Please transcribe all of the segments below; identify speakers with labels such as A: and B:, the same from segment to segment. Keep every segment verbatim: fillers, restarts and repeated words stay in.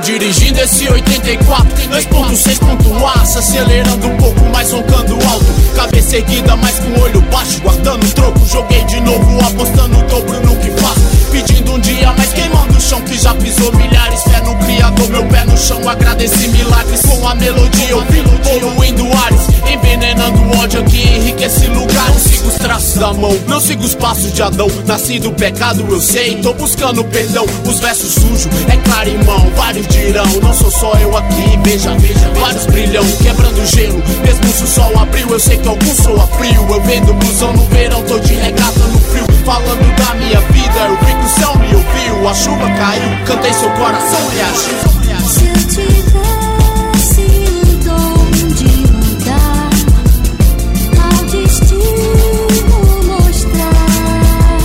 A: dirigindo esse oitenta e quatro dois ponto seis ponto aço, acelerando um pouco, mais roncando alto. Cabeça erguida, mas com olho baixo, guardando o troco. Joguei de novo, apostando o dobro no que faço. Pedindo um dia, mas queimando o chão que já pisou milhares. Fé no Criador, meu pé no chão, agradeci milagres. Com a melodia eu vi poluindo ares, envenenando o ódio que enriquece lugar. Não sigo os traços da mão, não sigo os passos de Adão. Nasci do pecado, eu sei, tô buscando perdão. Os versos sujos, é claro, irmão, vários dirão. Não sou só eu aqui, veja, veja, vários brilhão. Quebrando gelo, mesmo se o sol abriu. Eu sei que alguns soa frio. Eu vendo blusão no verão, tô de regata no frio. Falando da minha vida, eu vi que o céu me ouviu. A chuva caiu, cantei, seu coração reagiu.
B: Se eu tivesse o dom de mudar, ao destino mostrar.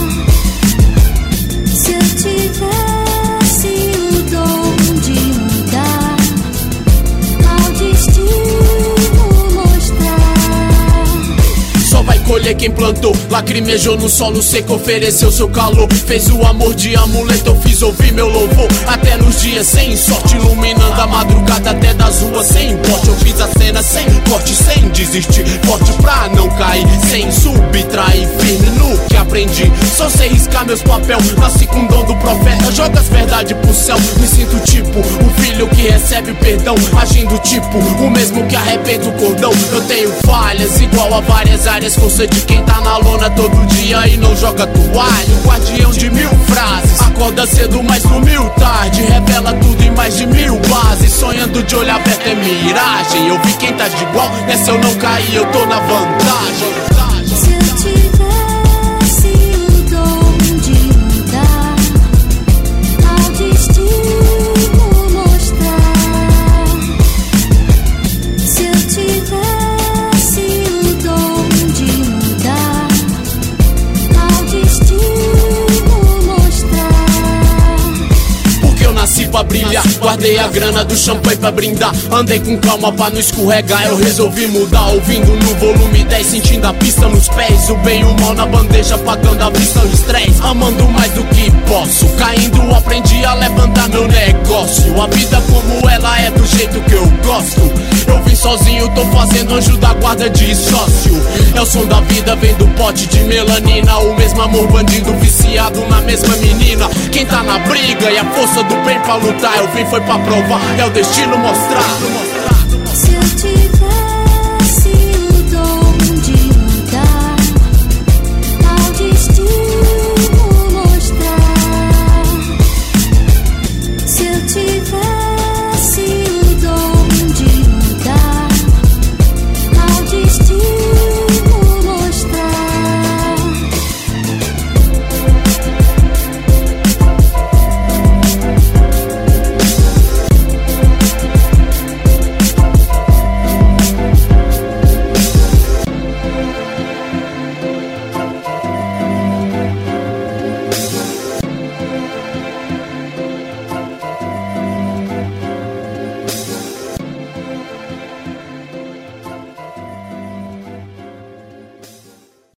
B: Se eu tivesse o dom de mudar, ao destino mostrar.
A: Só vai colher quem plantou, lacrimejou no solo seco, ofereceu seu calor. Fez o amor de amuleto, eu fiz ouvir meu louvor. Até nos dias sem sorte, iluminando a madrugada até das ruas sem porte. Eu fiz a cena sem corte, sem desistir, forte pra não cair, sem subtrair, firme no que aprendi. Só sei riscar meus papel, nasci com o dom do profeta. Joga as verdades pro céu, me sinto tipo o filho que recebe perdão, agindo tipo o mesmo que arrebenta o cordão. Eu tenho falhas igual a várias áreas, força de quem tá na lona todo dia e não joga toalha. O guardião de mil frases, acorda cedo mas dormiu tarde, revela tudo em mais de mil bases. Sonhando de olho aberto é miragem, eu vi quem tá de igual, nessa eu não caí, eu tô na vantagem.
B: Se eu tivesse o dom de mudar, ao destino mostrar. Se eu tivesse o dom de mudar, ao destino mostrar.
A: Porque eu nasci pra brilhar, guardei a grana do champanhe pra brindar. Andei com calma pra não escorregar, eu resolvi mudar. Ouvindo no volume dez, sentindo a pista nos pés. O bem e o mal na bandeja, pagando a vista o estresse. Amando mais do que posso, caindo aprendi a levantar meu negócio. A vida como ela é do jeito que eu gosto. Eu vim sozinho, tô fazendo anjo da guarda de sócio. É o som da vida, vem do pote de melanina. O mesmo amor bandido, viciado na mesma menina. Quem tá na briga e a força do bem pra lutar, eu vim foi pra provar, é o destino mostrar.